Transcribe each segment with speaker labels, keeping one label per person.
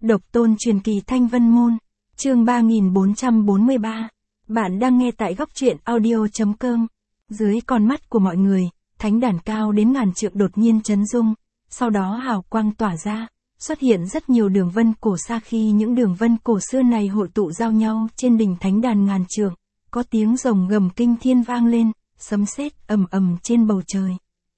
Speaker 1: Độc tôn truyền kỳ Thanh Vân Môn, chương 3443. Bạn đang nghe tại góc truyện audio.com. Dưới con mắt của mọi người, thánh đàn cao đến ngàn trượng đột nhiên chấn rung, sau đó hào quang tỏa ra, xuất hiện rất nhiều đường vân cổ xa. Khi những đường vân cổ xưa này hội tụ giao nhau trên đỉnh thánh đàn ngàn trượng, có tiếng rồng gầm kinh thiên vang lên, sấm sét ầm ầm trên bầu trời.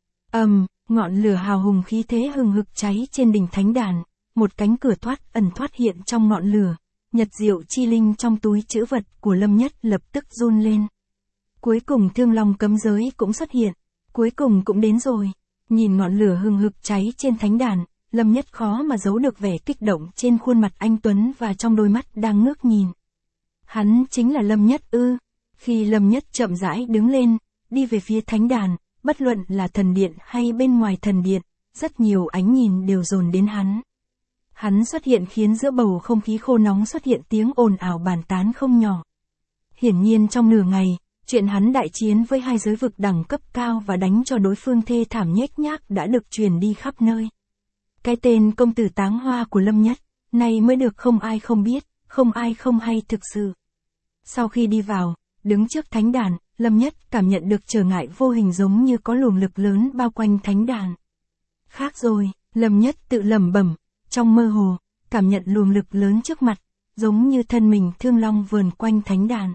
Speaker 1: Ngọn lửa hào hùng khí thế hừng hực cháy trên đỉnh thánh đàn, một cánh cửa ẩn thoát hiện trong ngọn lửa, nhật diệu chi linh trong túi trữ vật của Lâm Nhất lập tức run lên. Cuối cùng Thương Long cấm giới cũng xuất hiện, cuối cùng cũng đến rồi. Nhìn ngọn lửa hừng hực cháy trên thánh đàn, Lâm Nhất khó mà giấu được vẻ kích động trên khuôn mặt anh tuấn và trong đôi mắt đang ngước nhìn. Hắn chính là Lâm Nhất ư? Khi Lâm Nhất chậm rãi đứng lên, đi về phía thánh đàn, bất luận là thần điện hay bên ngoài thần điện, rất nhiều ánh nhìn đều dồn đến hắn. Hắn xuất hiện khiến giữa bầu không khí khô nóng xuất hiện tiếng ồn ào bàn tán không nhỏ. Hiển nhiên trong nửa ngày, chuyện hắn đại chiến với hai giới vực đẳng cấp cao và đánh cho đối phương thê thảm nhếch nhác đã được truyền đi khắp nơi. Cái tên công tử táng hoa của Lâm Nhất, này mới được không ai không biết, không ai không hay thực sự. Sau khi đi vào, đứng trước thánh đàn, Lâm Nhất cảm nhận được trở ngại vô hình giống như có luồng lực lớn bao quanh thánh đàn. Khác rồi, Lâm Nhất tự lẩm bẩm, trong mơ hồ, cảm nhận luồng lực lớn trước mặt, giống như thân mình Thương Long vờn quanh thánh đàn.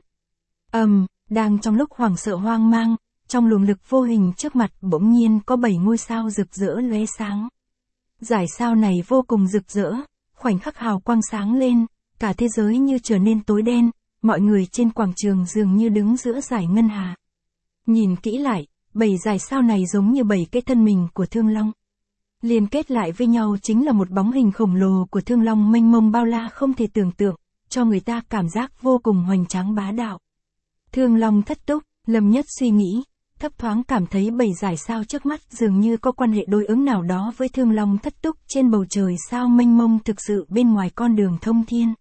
Speaker 1: Đang trong lúc hoảng sợ hoang mang, trong luồng lực vô hình trước mặt bỗng nhiên có 7 ngôi sao rực rỡ lóe sáng. Dải sao này vô cùng rực rỡ, khoảnh khắc hào quang sáng lên, cả thế giới như trở nên tối đen, mọi người trên quảng trường dường như đứng giữa dải ngân hà. Nhìn kỹ lại, 7 dải sao này giống như 7 cái thân mình của Thương Long. Liên kết lại với nhau chính là một bóng hình khổng lồ của Thương Long mênh mông bao la không thể tưởng tượng, cho người ta cảm giác vô cùng hoành tráng bá đạo. Thương Long thất túc, Lâm Nhất suy nghĩ, thấp thoáng cảm thấy 7 dải sao trước mắt dường như có quan hệ đối ứng nào đó với Thương Long thất túc trên bầu trời sao mênh mông thực sự bên ngoài con đường thông thiên.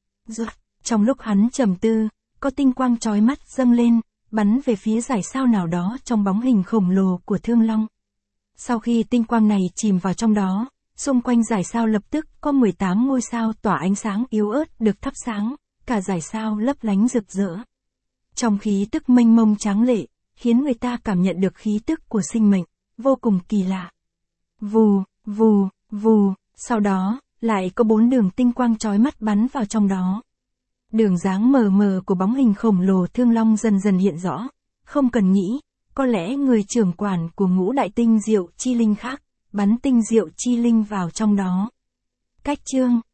Speaker 1: Trong lúc hắn trầm tư, có tinh quang chói mắt dâng lên, bắn về phía dải sao nào đó trong bóng hình khổng lồ của Thương Long. Sau khi tinh quang này chìm vào trong đó, xung quanh dải sao lập tức có 18 ngôi sao tỏa ánh sáng yếu ớt được thắp sáng, cả dải sao lấp lánh rực rỡ. Trong khí tức mênh mông tráng lệ, khiến người ta cảm nhận được khí tức của sinh mệnh, vô cùng kỳ lạ. Vù, vù, vù, sau đó, lại có 4 đường tinh quang chói mắt bắn vào trong đó. Đường dáng mờ mờ của bóng hình khổng lồ Thương Long dần dần hiện rõ, không cần nghĩ, có lẽ người trưởng quản của ngũ đại tinh diệu chi linh khác, bắn tinh diệu chi linh vào trong đó. Cách chương